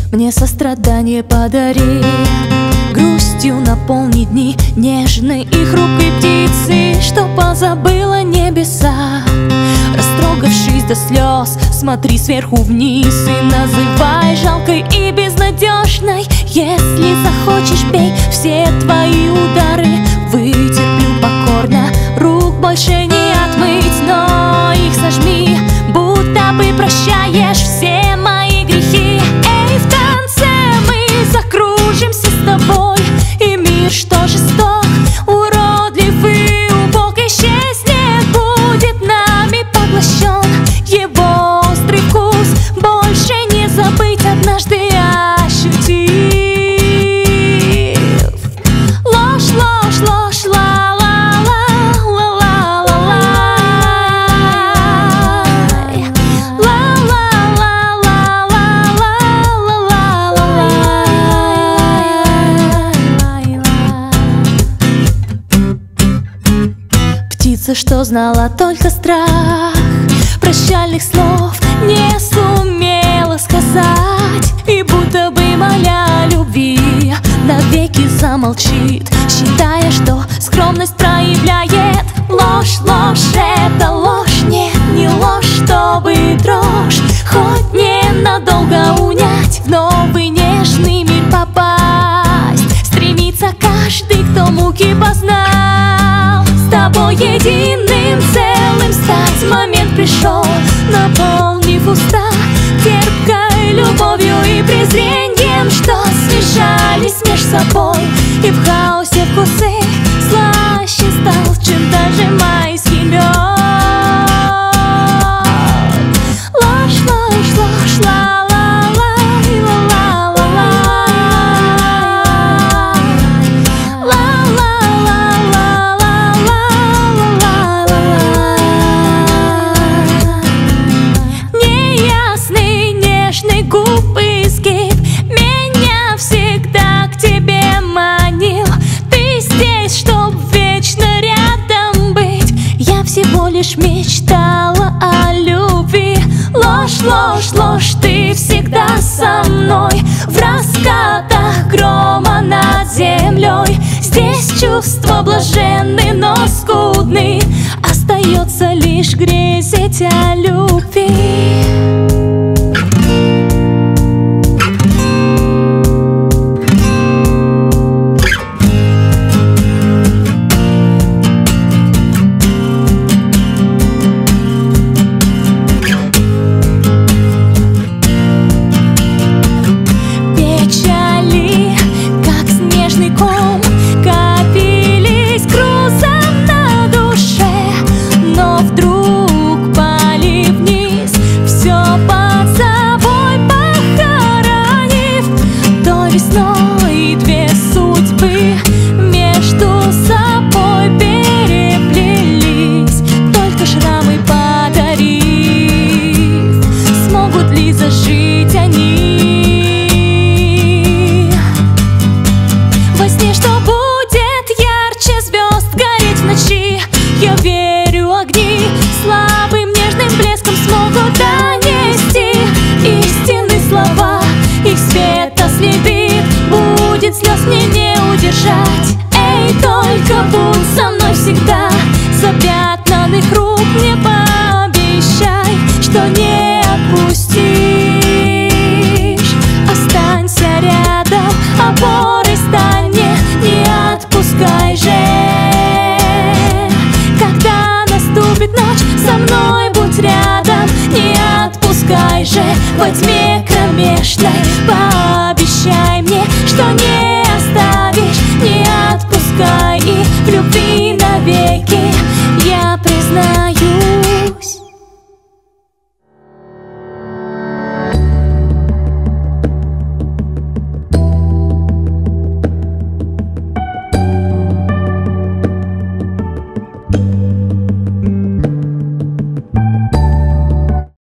мне сострадание подари, грустью наполни дни нежной и хрупкой птицы, что позабыла небеса. Растрогавшись до слез, смотри сверху вниз и называй жалкой и безнадежной. Если захочешь, бей все твои удары, вытерплю покорно, рук больше не отмыть, но их сожми, будто бы прощаешь все мои грехи. Эй, в танце мы закружимся с тобой, и мир, что жесток, уродлив и убог, исчезнет, будет нами поглощен его острый вкус, больше не забыть, однажды ощутив. Ложь, ложь, ложь, птица, что знала только страх, прощальных слов не сумела сказать, и будто бы моля о любви навеки замолчит, считая, что скромность проявляет. Ложь, ложь, это ложь, нет, не ложь, чтобы дрожь хоть ненадолго унять, в новый нежный мир попасть стремится каждый, кто муки познал. С тобой единым целым стать момент пришел, наполнив уста терпкой любовью и презрением, что смешались меж собой, и в хаосе вкусы слаще стал, чем даже майский мед. Ложь, ложь, ложь, лишь мечтала о любви. Ложь, ложь, ложь, ты всегда со мной, в раскатах грома над землей. Здесь чувства блаженны, но скудны, остается лишь грезить о любви. Весной две судьбы между собой переплелись, только шрамы подарив, смогут ли зажить они? Во сне, что будет ярче звезд гореть в ночи, я верю, огни слабым нежным блеском смогут донести истинные слова, их света следы. Будет слез мне не удержать. Эй, только будь со мной всегда, запятнанных рук мне пообещай, что не отпустишь. Останься рядом, опорой стань мне, не отпускай же. Когда наступит ночь, со мной будь рядом, не отпускай же. Во тьме кромешной пообещай мне, что не